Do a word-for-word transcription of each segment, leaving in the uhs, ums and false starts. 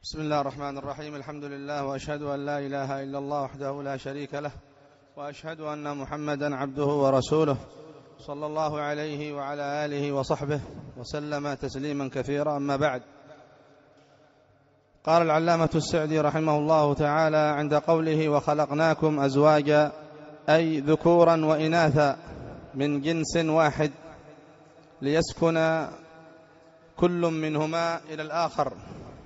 بسم الله الرحمن الرحيم. الحمد لله، وأشهد أن لا إله إلا الله وحده لا شريك له، وأشهد أن محمدا عبده ورسوله صلى الله عليه وعلى آله وصحبه وسلم تسليما كثيرا. أما بعد، قال العلامة السعدي رحمه الله تعالى عند قوله وخلقناكم أزواجا، أي ذكورا وإناثا من جنس واحد ليسكن كل منهما إلى الآخر،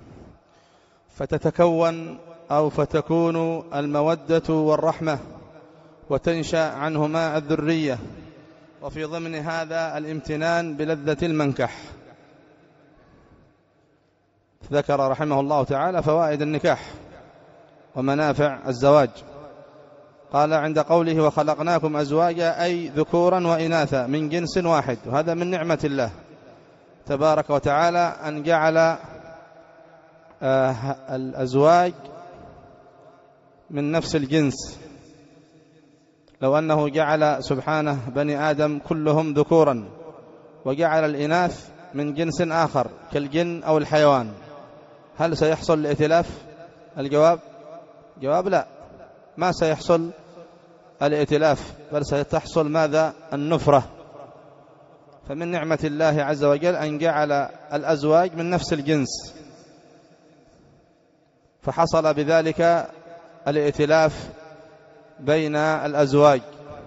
فتتكون أو فتكون المودة والرحمة، وتنشأ عنهما الذرية، وفي ضمن هذا الامتنان بلذة المنكح. ذكر رحمه الله تعالى فوائد النكاح ومنافع الزواج. قال عند قوله وخلقناكم أزواجا، أي ذكورا وإناثا من جنس واحد، وهذا من نعمة الله تبارك وتعالى أن جعل الأزواج من نفس الجنس. لو أنه جعل سبحانه بني آدم كلهم ذكورا وجعل الإناث من جنس آخر كالجن أو الحيوان، هل سيحصل الائتلاف؟ الجواب جواب لا، ما سيحصل الائتلاف، بل ستحصل ماذا؟ النفرة. فمن نعمة الله عز وجل أن جعل الأزواج من نفس الجنس، فحصل بذلك الائتلاف بين الأزواج.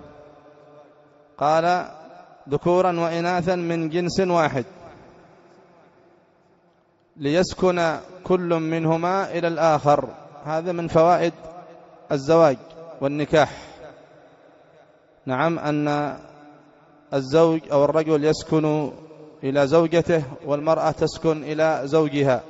قال ذكورا وإناثا من جنس واحد ليسكن كل منهما إلى الآخر. هذا من فوائد الزواج والنكاح. نعم، أن الزوج أو الرجل يسكن إلى زوجته، والمرأة تسكن إلى زوجها،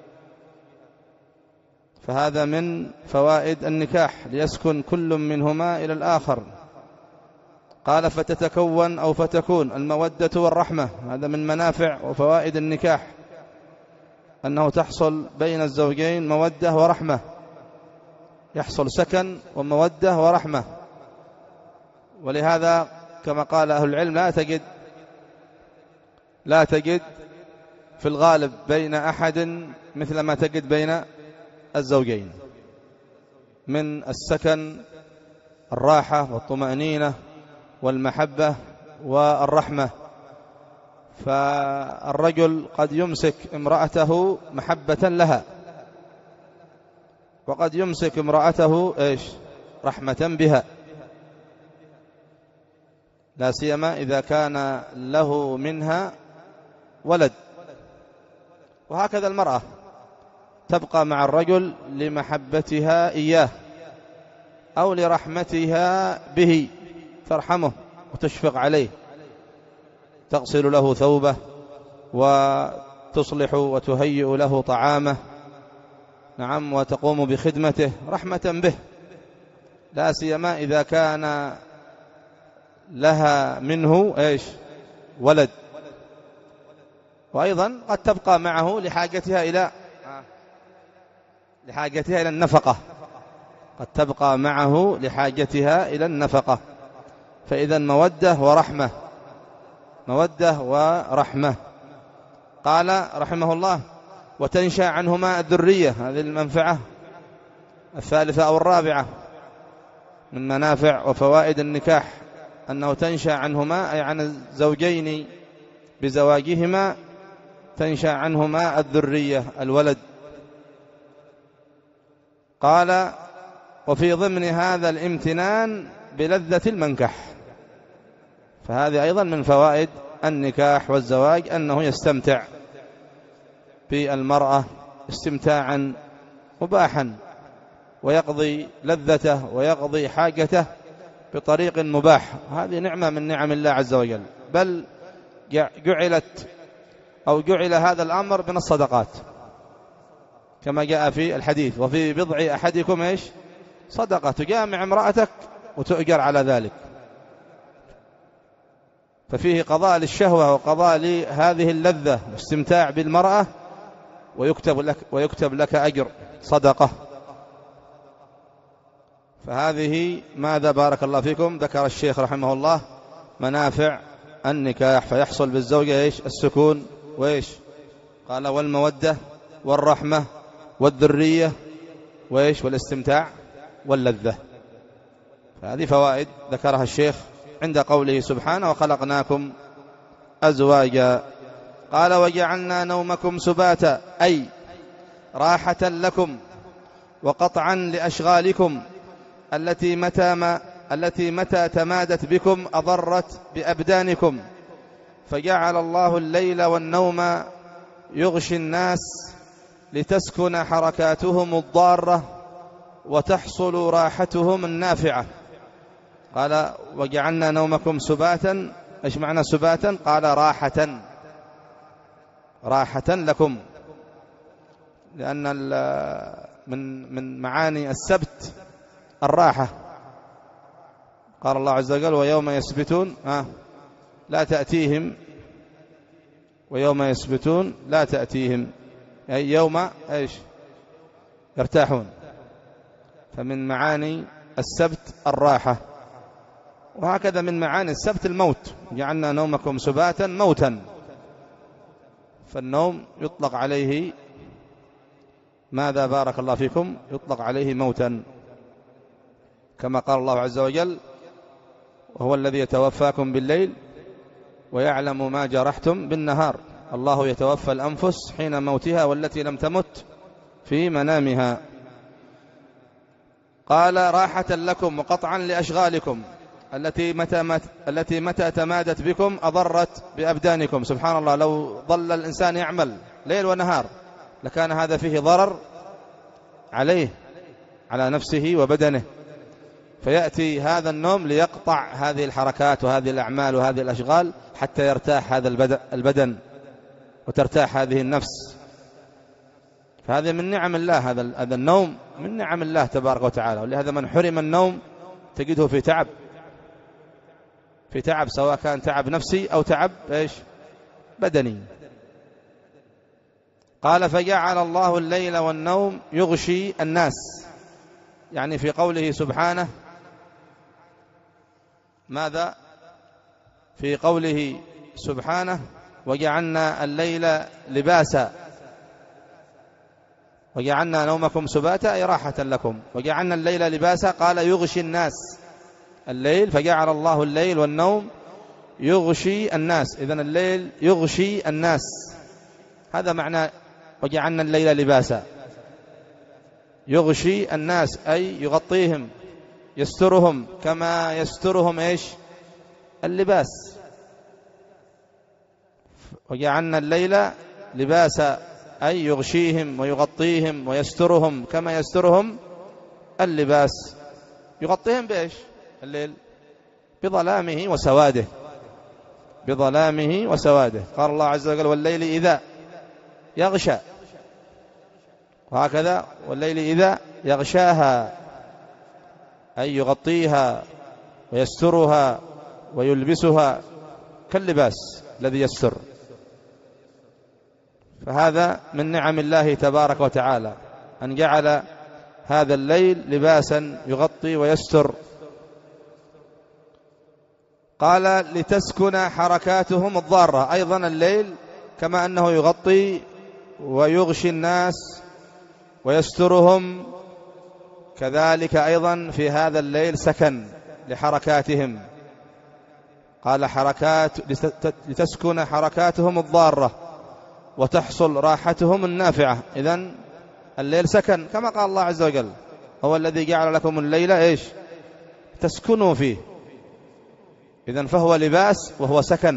فهذا من فوائد النكاح، ليسكن كل منهما إلى الآخر. قال فتتكون أو فتكون المودة والرحمة، هذا من منافع وفوائد النكاح، أنه تحصل بين الزوجين مودة ورحمة، يحصل سكن ومودة ورحمة. ولهذا كما قال أهل العلم لا تجد لا تجد في الغالب بين أحد مثل ما تجد بين الزوجين من السكن، الراحة والطمأنينة والمحبة والرحمة. فالرجل قد يمسك امرأته محبة لها، وقد يمسك امرأته إيش؟ رحمة بها، لا سيما إذا كان له منها ولد. وهكذا المرأة تبقى مع الرجل لمحبتها إياه أو لرحمتها به، ترحمه وتشفق عليه، تغسل له ثوبه وتصلح وتهيئ له طعامه، نعم، وتقوم بخدمته رحمة به، لا سيما إذا كان لها منه إيش؟ ولد. وأيضا قد تبقى معه لحاجتها إلى لحاجتها إلى النفقة، قد تبقى معه لحاجتها إلى النفقة. فإذا مودة ورحمة، مودة ورحمة. قال رحمه الله وتنشأ عنهما الذرية، هذه المنفعة الثالثة أو الرابعة من منافع وفوائد النكاح، أنه تنشأ عنهما أي عن الزوجين بزواجهما، تنشأ عنهما الذرية الولد. قال وفي ضمن هذا الامتنان بلذة المنكح، فهذه أيضا من فوائد النكاح والزواج، أنه يستمتع بالمرأة استمتاعا مباحا، ويقضي لذته ويقضي حاجته بطريق مباح. هذه نعمة من نعم الله عز وجل، بل جعلت أو جعل هذا الأمر من الصدقات، كما جاء في الحديث وفي بضع أحدكم إيش؟ صدقة، تجامع امرأتك وتؤجر على ذلك. ففيه قضاء للشهوة وقضاء لهذه اللذة واستمتاع بالمرأة، ويكتب لك, ويكتب لك أجر صدقة. فهذه ماذا بارك الله فيكم ذكر الشيخ رحمه الله منافع النكاح، فيحصل بالزوجة إيش؟ السكون، وإيش؟ قال والمودة والرحمة والذرية وإيش والاستمتاع واللذة. فهذه فوائد ذكرها الشيخ عند قوله سبحانه وخلقناكم أزواجا. قال وجعلنا نومكم سباتا أي راحة لكم وقطعا لأشغالكم التي متى ما التي متى تمادت بكم أضرت بأبدانكم، فجعل الله الليل والنوم يغشي الناس لتسكن حركاتهم الضارة وتحصل راحتهم النافعة. قال وجعلنا نومكم سباتا، ايش معنى سباتا؟ قال راحة، راحة لكم، لأن من من معاني السبت الراحة. قال الله عز وجل ويوم يسبتون آه لا تأتيهم، ويوم يسبتون لا تأتيهم، أي يوم ايش يرتاحون. فمن معاني السبت الراحة. وهكذا من معاني السبت الموت، جعلنا نومكم سباتا موتا، فالنوم يطلق عليه ماذا بارك الله فيكم؟ يطلق عليه موتا، كما قال الله عز وجل وهو الذي يتوفاكم بالليل ويعلم ما جرحتم بالنهار، الله يتوفى الأنفس حين موتها والتي لم تمت في منامها. قال راحة لكم وقطعا لأشغالكم التي متى, مت التي متى تمادت بكم أضرت بأبدانكم. سبحان الله، لو ظل الإنسان يعمل ليل ونهار لكان هذا فيه ضرر عليه، على نفسه وبدنه، فيأتي هذا النوم ليقطع هذه الحركات وهذه الأعمال وهذه الأشغال حتى يرتاح هذا البدن وترتاح هذه النفس. فهذا من نعم الله، هذا هذا النوم من نعم الله تبارك وتعالى. ولهذا من حرم النوم تجده في تعب، في تعب، سواء كان تعب نفسي أو تعب إيش بدني. قال فجعل الله الليل والنوم يغشي الناس، يعني في قوله سبحانه ماذا؟ في قوله سبحانه وجعلنا الليل لباسا، وجعلنا نومكم سباتا أي راحة لكم، وجعلنا الليل لباسا. قال يغشي الناس الليل، فجعل الله الليل والنوم يغشي الناس. إذن الليل يغشي الناس، هذا معنى وجعلنا الليل لباسا. يغشي الناس أي يغطيهم، يسترهم كما يسترهم إيش اللباس. وجعلنا الليل لباسا أي يغشيهم ويغطيهم ويسترهم كما يسترهم اللباس. يغطيهم بإيش الليل؟ بظلامه وسواده، بظلامه وسواده. قال الله عز وجل والليل إذا يغشى، وهكذا والليل إذا يغشاها أي يغطيها ويسترها ويلبسها كاللباس الذي يستر. فهذا من نعم الله تبارك وتعالى أن جعل هذا الليل لباسا يغطي ويستر. قال لتسكن حركاتهم الضارة، أيضا الليل كما أنه يغطي ويغشي الناس ويسترهم، كذلك أيضا في هذا الليل سكن لحركاتهم. قال حركات لتسكن حركاتهم الضارة وتحصل راحتهم النافعة. إذن الليل سكن كما قال الله عز وجل هو الذي جعل لكم الليل إيش تسكنوا فيه. إذن فهو لباس وهو سكن.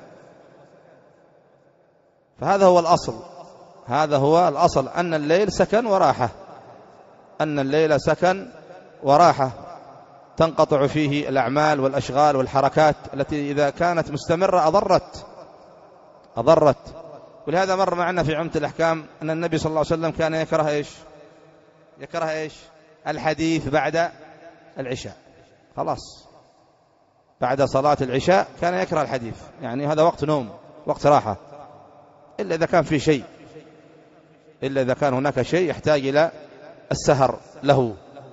فهذا هو الأصل، هذا هو الأصل أن الليل سكن وراحة، أن الليل سكن وراحة تنقطع فيه الأعمال والأشغال والحركات التي إذا كانت مستمرة أضرت أضرت ولهذا مر معنا في عمدة الأحكام أن النبي صلى الله عليه وسلم كان يكره إيش يكره إيش الحديث بعد العشاء. خلاص بعد صلاة العشاء كان يكره الحديث، يعني هذا وقت نوم وقت راحة، إلا إذا كان في شيء، إلا إذا كان هناك شيء يحتاج إلى السهر له.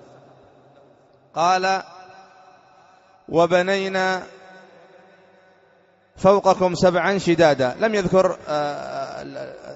قال وبنينا فوقكم سبعا شدادا. لم يذكر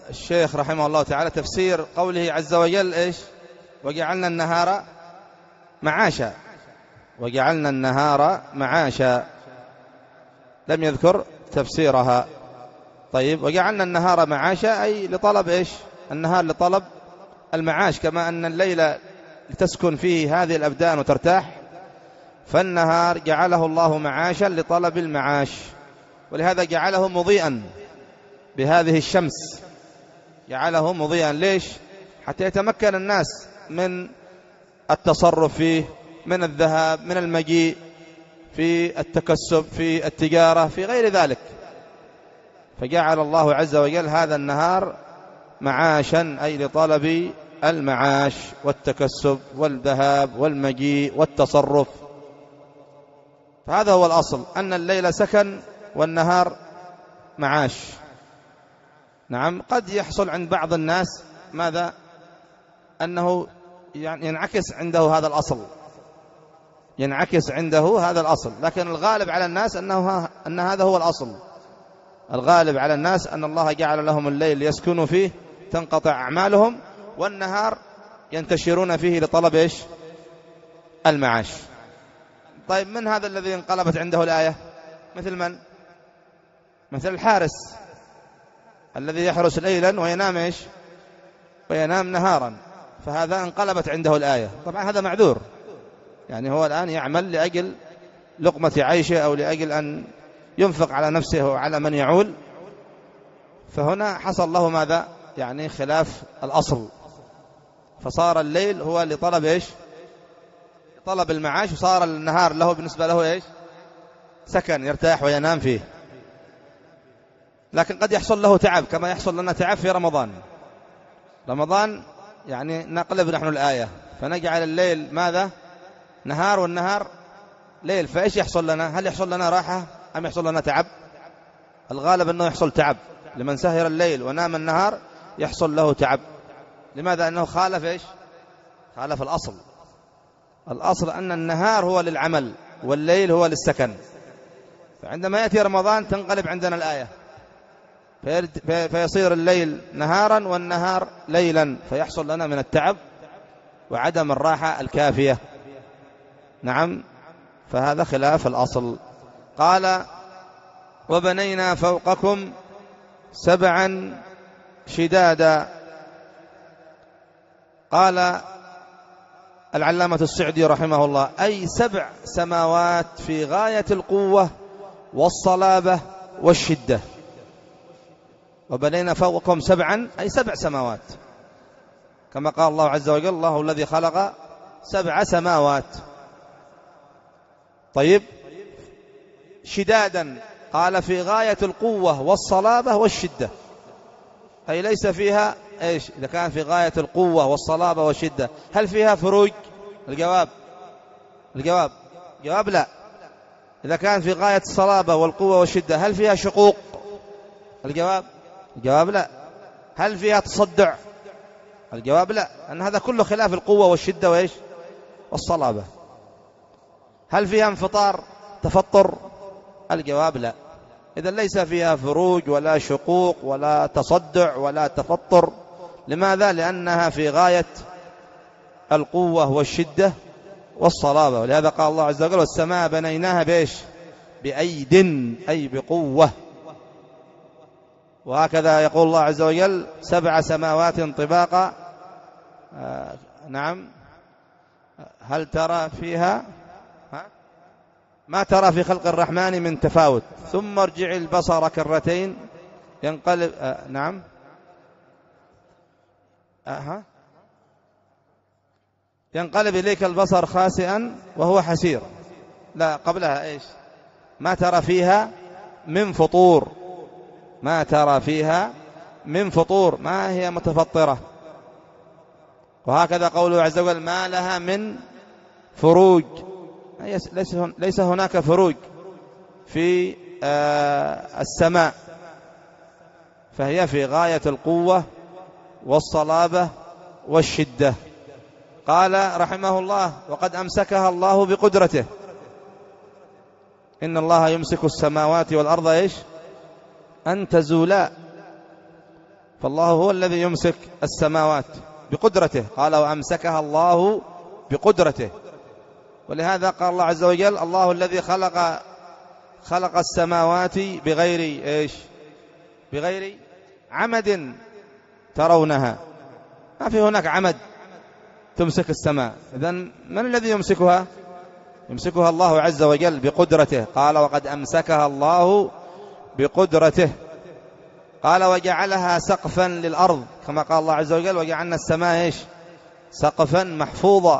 الشيخ رحمه الله تعالى تفسير قوله عز وجل إيش؟ وجعلنا النهار معاشا، وجعلنا النهار معاشا، لم يذكر تفسيرها. طيب، وجعلنا النهار معاشا أي لطلب إيش؟ النهار لطلب المعاش، كما أن الليل لتسكن فيه هذه الأبدان وترتاح، فالنهار جعله الله معاشا لطلب المعاش، ولهذا جعله مضيئا بهذه الشمس، جعله مضيئا. ليش؟ حتى يتمكن الناس من التصرف فيه، من الذهاب، من المجيء، في التكسب، في التجارة، في غير ذلك. فجعل الله عز وجل هذا النهار معاشا أي لطلب المعاش والتكسب والذهاب والمجيء والتصرف. فهذا هو الأصل، أن الليل سكن والنهار معاش. نعم، قد يحصل عند بعض الناس ماذا؟ أنه يعني ينعكس عنده هذا الأصل، ينعكس عنده هذا الأصل، لكن الغالب على الناس أنه أن هذا هو الأصل. الغالب على الناس أن الله جعل لهم الليل يسكنوا فيه تنقطع أعمالهم، والنهار ينتشرون فيه لطلب إيش؟ المعاش. طيب، من هذا الذي انقلبت عنده الآية؟ مثل من؟ مثل الحارس الذي يحرس ليلا وينام إيش؟ وينام نهارا، فهذا انقلبت عنده الآية. طبعا هذا معذور، يعني هو الآن يعمل لأجل لقمة عيشه أو لأجل أن ينفق على نفسه وعلى من يعول، فهنا حصل له ماذا؟ يعني خلاف الأصل، فصار الليل هو لطلب إيش؟ طلب المعاش، وصار النهار له بالنسبة له إيش؟ سكن يرتاح وينام فيه. لكن قد يحصل له تعب كما يحصل لنا تعب في رمضان. رمضان يعني نقلب نحن الآية فنجعل الليل ماذا؟ نهار، والنهار ليل، فإيش يحصل لنا؟ هل يحصل لنا راحة أم يحصل لنا تعب؟ الغالب أنه يحصل تعب، لمن سهر الليل ونام النهار يحصل له تعب. لماذا؟ أنه خالف إيش؟ خالف الأصل. الأصل أن النهار هو للعمل والليل هو للسكن. فعندما يأتي رمضان تنقلب عندنا الآية، فيصير الليل نهارا والنهار ليلا، فيحصل لنا من التعب وعدم الراحة الكافية. نعم، فهذا خلاف الأصل. قال وبنينا فوقكم سبعا شدادا. قال العلامة السعدي رحمه الله أي سبع سماوات في غاية القوة والصلابة والشدة. وبنينا فوقكم سبعا أي سبع سماوات، كما قال الله عز وجل الله الذي خلق سبع سماوات. طيب، شدادا قال في غاية القوة والصلابة والشدة، أي ليس فيها إيش؟ إذا كان في غاية القوة والصلابة والشدة هل فيها فروج؟ الجواب الجواب جواب لا. إذا كان في غاية الصلابة والقوة والشدة هل فيها شقوق؟ الجواب الجواب لا. هل فيها تصدع؟ الجواب لا، أن هذا كله خلاف القوة والشدة وإيش؟ والصلابة. هل فيها انفطار تفطر؟ الجواب لا. إذا ليس فيها فروج ولا شقوق ولا تصدع ولا تفطر. لماذا؟ لأنها في غاية القوة والشدة والصلابة. ولهذا قال الله عز وجل والسماء بنيناها بإيش؟ بأيد أي بقوة. وهكذا يقول الله عز وجل سبع سماوات طباقا. آه نعم، هل ترى فيها ها؟ ما ترى في خلق الرحمن من تفاوت ثم ارجع البصر كرتين ينقلب آه نعم آه ينقلب إليك البصر خاسئا وهو حسير. لا، قبلها إيش؟ ما ترى فيها من فطور، ما ترى فيها من فطور، ما هي متفطرة. وهكذا قوله عز وجل ما لها من فروج، ليس هناك فروج في السماء، فهي في غاية القوة والصلابة والشدة. قال رحمه الله وقد أمسكها الله بقدرته، إن الله يمسك السماوات والأرض إيش؟ أن تزولا فالله هو الذي يمسك السماوات بقدرته، قال وأمسكها الله بقدرته. ولهذا قال الله عز وجل الله الذي خلق خلق السماوات بغير إيش؟ بغير عمد ترونها. ما في هناك عمد تمسك السماء، إذن من الذي يمسكها؟ يمسكها الله عز وجل بقدرته. قال وقد أمسكها الله بقدرته. قال وجعلها سقفا للأرض، كما قال الله عز وجل وجعلنا السماء إيش؟ سقفا محفوظا.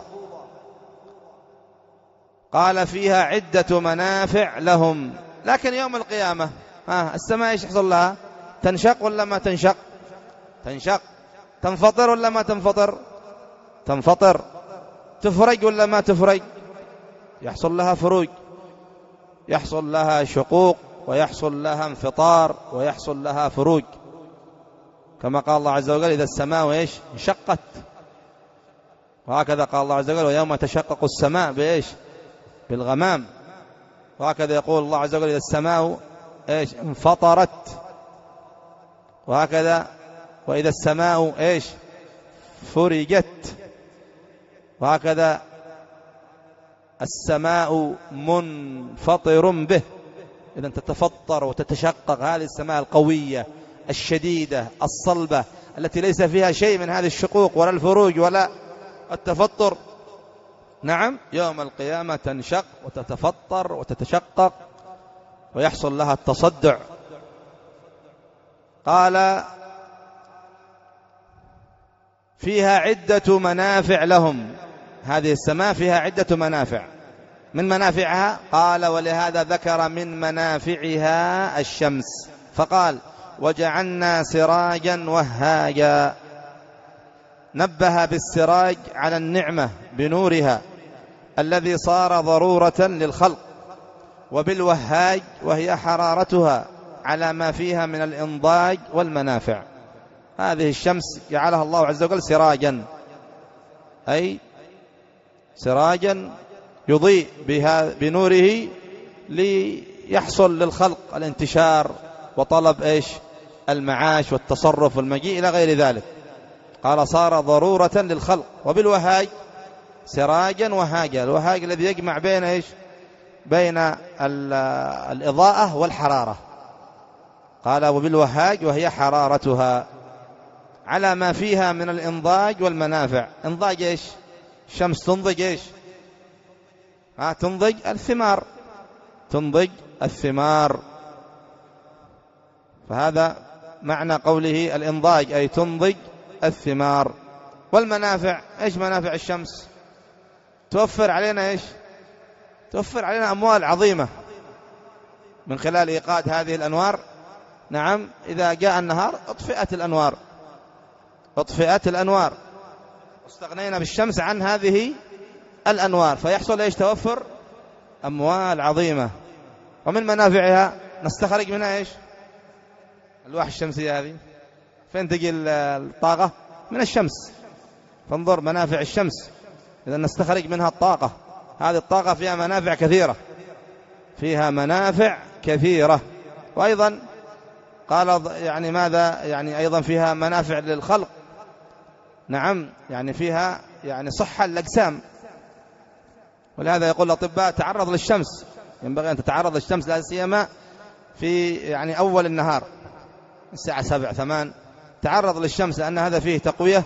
قال فيها عدة منافع لهم. لكن يوم القيامة ها السماء إيش يحصل لها؟ تنشق ولا ما تنشق؟ تنشق. تنفطر ولا ما تنفطر؟ تنفطر. تفرج ولا ما تفرج؟ يحصل لها فروج، يحصل لها شقوق، ويحصل لها انفطار، ويحصل لها فروج، كما قال الله عز وجل إذا السماء إيش؟ انشقت. وهكذا قال الله عز وجل ويوم تشقق السماء بإيش؟ بالغمام. وهكذا يقول الله عز وجل إذا السماء إيش؟ انفطرت. وهكذا وإذا السماء إيش؟ فرجت. وهكذا السماء منفطر به، إذن تتفطر وتتشقق. هذه السماء القوية الشديدة الصلبة التي ليس فيها شيء من هذه الشقوق ولا الفروج ولا التفطر. نعم يوم القيامة تنشق وتتفطر وتتشقق ويحصل لها التصدع. قال فيها عدة منافع لهم. هذه السماء فيها عدة منافع. من منافعها قال ولهذا ذكر من منافعها الشمس فقال وجعلنا سراجا وهاجا. نبه بالسراج على النعمة بنورها الذي صار ضرورة للخلق، وبالوهاج وهي حرارتها على ما فيها من الإنضاج والمنافع. هذه الشمس جعلها الله عز وجل سراجا، أي سراجا يضيء بها بنوره ليحصل للخلق الانتشار وطلب إيش؟ المعاش والتصرف والمجيء إلى غير ذلك. قال صار ضرورة للخلق. وبالوهاج سراجا وهاجا، الوهاج الذي يجمع بين إيش؟ بين الإضاءة والحرارة. قال وبالوهاج وهي حرارتها على ما فيها من الإنضاج والمنافع. إنضاج إيش؟ الشمس تنضج إيش؟ ها تنضج الثمار، تنضج الثمار. فهذا معنى قوله الإنضاج، أي تنضج الثمار. والمنافع إيش منافع الشمس؟ توفر علينا إيش؟ توفر علينا أموال عظيمة من خلال إيقاد هذه الأنوار. نعم إذا جاء النهار اطفئت الأنوار، اطفئت الأنوار، واستغنينا بالشمس عن هذه الأنوار، فيحصل إيش؟ توفر أموال عظيمة. ومن منافعها نستخرج منها إيش؟ الألواح الشمسية هذه فين تجي الطاقة؟ من الشمس. فانظر منافع الشمس، إذا نستخرج منها الطاقة. هذه الطاقة فيها منافع كثيرة، فيها منافع كثيرة. وأيضا قال يعني ماذا؟ يعني أيضا فيها منافع للخلق. نعم يعني فيها يعني صحة للأجسام. ولهذا يقول الأطباء تعرض للشمس، ينبغي أن تتعرض للشمس لا سيما في يعني أول النهار الساعة سبع ثمان، تعرض للشمس لأن هذا فيه تقوية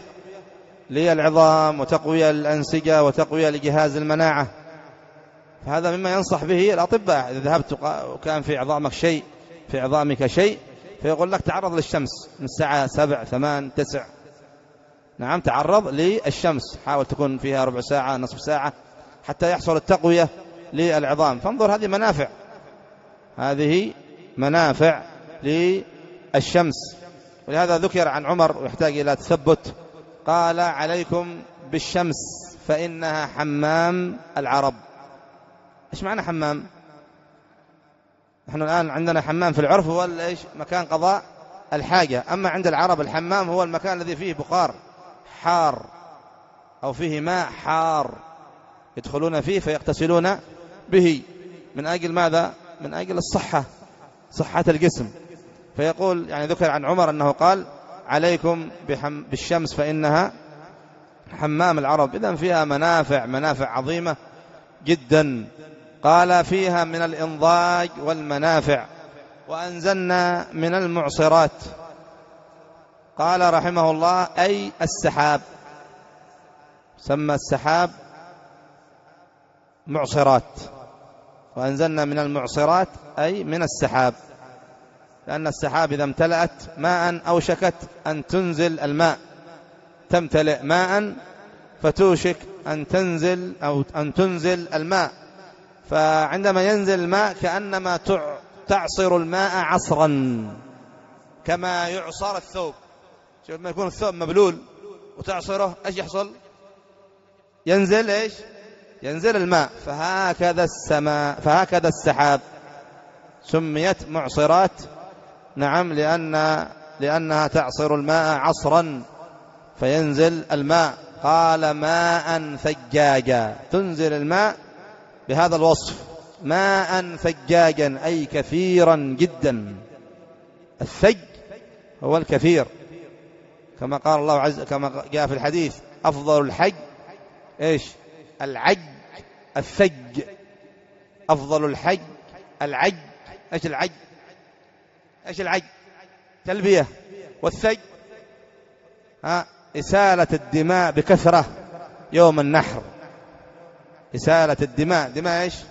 للعظام وتقوية للأنسجة وتقوية لجهاز المناعة. فهذا مما ينصح به الأطباء. إذا ذهبت وكان في عظامك شيء في عظامك شيء فيقول لك تعرض للشمس من الساعة سبع ثمان تسع. نعم تعرض للشمس، حاول تكون فيها ربع ساعة نصف ساعة حتى يحصل التقوية للعظام. فانظر هذه منافع، هذه منافع للشمس. ولهذا ذكر عن عمر ويحتاج إلى تثبت، قال عليكم بالشمس فإنها حمام العرب. إيش معنى حمام؟ نحن الآن عندنا حمام في العرف هو إيش؟ مكان قضاء الحاجة. أما عند العرب الحمام هو المكان الذي فيه بخار حار أو فيه ماء حار يدخلون فيه فيغتسلون به. من أجل ماذا؟ من أجل الصحة، صحة الجسم. فيقول يعني ذكر عن عمر أنه قال عليكم بالشمس فإنها حمام العرب. إذن فيها منافع منافع عظيمة جدا. قال فيها من الإنضاج والمنافع. وأنزلنا من المعصرات، قال رحمه الله أي السحاب، سمى السحاب معصرات. وأنزلنا من المعصرات أي من السحاب، لأن السحاب إذا امتلأت ماء أوشكت أن تنزل الماء، تمتلئ ماء فتوشك أن تنزل أو أن تنزل الماء. فعندما ينزل الماء كأنما تعصر الماء عصرا، كما يعصر الثوب. شوف لما يكون الثوب مبلول وتعصره ايش يحصل؟ ينزل ايش؟ ينزل الماء. فهكذا السماء، فهكذا السحاب سميت معصرات، نعم، لأن لأنها تعصر الماء عصرا فينزل الماء. قال ماء ثجاجا، تنزل الماء بهذا الوصف، ماء ثجاجا أي كثيرا جدا. الثج هو الكثير، كما قال الله عز كما جاء في الحديث أفضل الحج إيش؟ العج. الثج أفضل الحج العج. إيش العج؟ إيش العج؟ تلبية. والثج ها إسالة الدماء بكثرة يوم النحر. إسالة الدماء، دماء إيش؟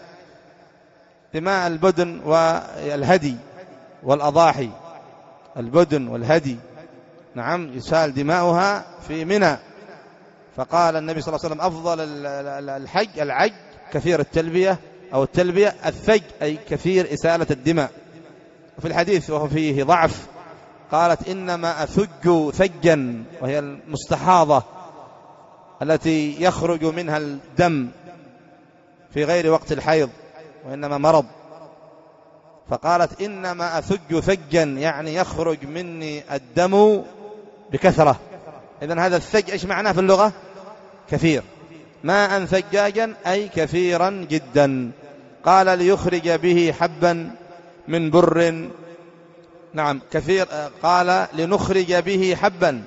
دماء البدن والهدي والأضاحي، البدن والهدي، نعم، يسال دماؤها في منى. فقال النبي صلى الله عليه وسلم أفضل الحج العج كثير التلبية أو التلبية، الثج أي كثير إسالة الدماء. وفي الحديث وهو فيه ضعف قالت إنما أثج ثجا، وهي المستحاضة التي يخرج منها الدم في غير وقت الحيض وإنما مرض. فقالت إنما أثج ثجا يعني يخرج مني الدم بكثرة. إذن هذا الثج إيش معناه في اللغة؟ كثير. ماء ثجاجا أي كثيرا جدا. قال ليخرج به حبا من بر، نعم كثير. قال لنخرج به حبا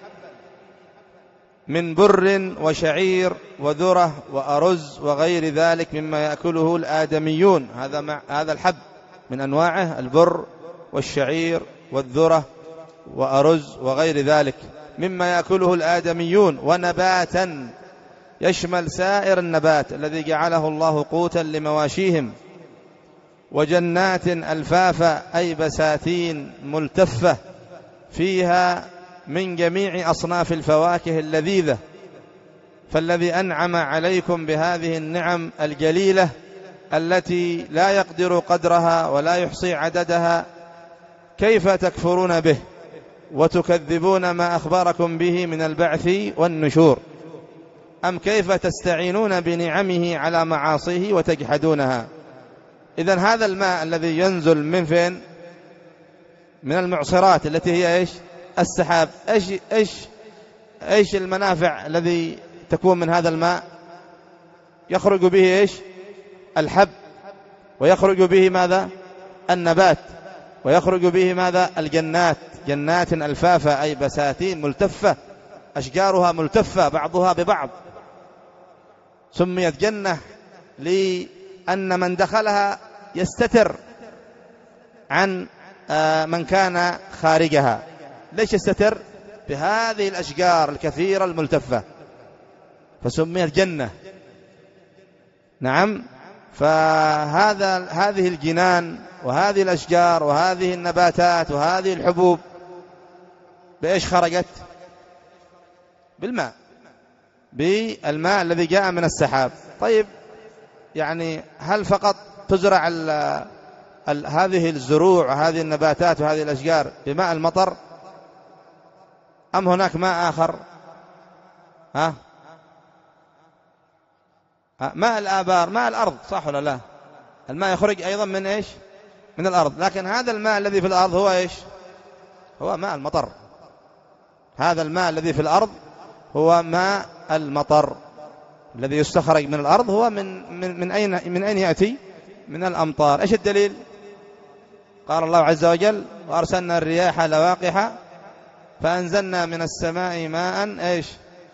من بر وشعير وذرة وأرز وغير ذلك مما يأكله الآدميون. هذا مع هذا الحب من أنواعه البر والشعير والذرة وأرز وغير ذلك مما يأكله الآدميون. ونباتا يشمل سائر النبات الذي جعله الله قوتا لمواشيهم. وجنات ألفافا أي بساتين ملتفة فيها من جميع أصناف الفواكه اللذيذة. فالذي أنعم عليكم بهذه النعم الجليلة التي لا يقدر قدرها ولا يحصي عددها، كيف تكفرون به وتكذبون ما أخبركم به من البعث والنشور؟ أم كيف تستعينون بنعمه على معاصيه وتجحدونها؟ إذن هذا الماء الذي ينزل من فين؟ من المعصرات التي هي إيش؟ السحاب. إيش إيش إيش المنافع الذي تكون من هذا الماء؟ يخرج به إيش؟ الحب، ويخرج به ماذا؟ النبات، ويخرج به ماذا؟ الجنات، جنات ألفافا أي بساتين ملتفة، أشجارها ملتفة بعضها ببعض. سميت جنة لأن من دخلها يستتر عن من كان خارجها. ليش يستتر؟ بهذه الأشجار الكثيرة الملتفة، فسميت جنة. نعم. فهذا هذه الجنان وهذه الأشجار وهذه النباتات وهذه الحبوب بإيش خرجت؟ بالماء، بالماء الذي جاء من السحاب. طيب يعني هل فقط تزرع ال ال هذه الزروع وهذه النباتات وهذه الأشجار بماء المطر، أم هناك ماء آخر؟ ها؟ ماء الآبار، ماء الأرض، صح ولا لا؟ الماء يخرج أيضا من إيش؟ من الأرض. لكن هذا الماء الذي في الأرض هو إيش؟ هو ماء المطر. هذا الماء الذي في الأرض هو ماء المطر الذي يستخرج من الأرض. هو من من من أين من أين يأتي؟ من الأمطار. إيش الدليل؟ قال الله عز وجل: وأرسلنا الرياح لواقح فأنزلنا من السماء ماء إيش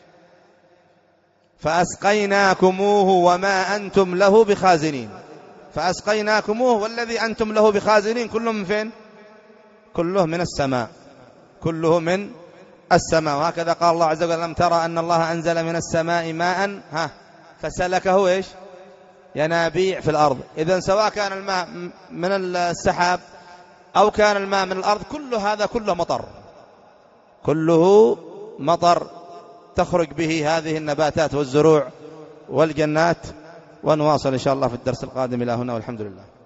فأسقيناكموه وما أنتم له بخازنين. فأسقيناكموه والذي أنتم له بخازنين كله من فين؟ كله من السماء، كله من السماء. وهكذا قال الله عز وجل: لم ترى أن الله أنزل من السماء ماء ها فسلكه إيش ينابيع في الأرض. إذن سواء كان الماء من السحاب أو كان الماء من الأرض، كل هذا كله مطر، كله مطر تخرج به هذه النباتات والزروع والجنات. ونواصل إن شاء الله في الدرس القادم. إلى هنا والحمد لله.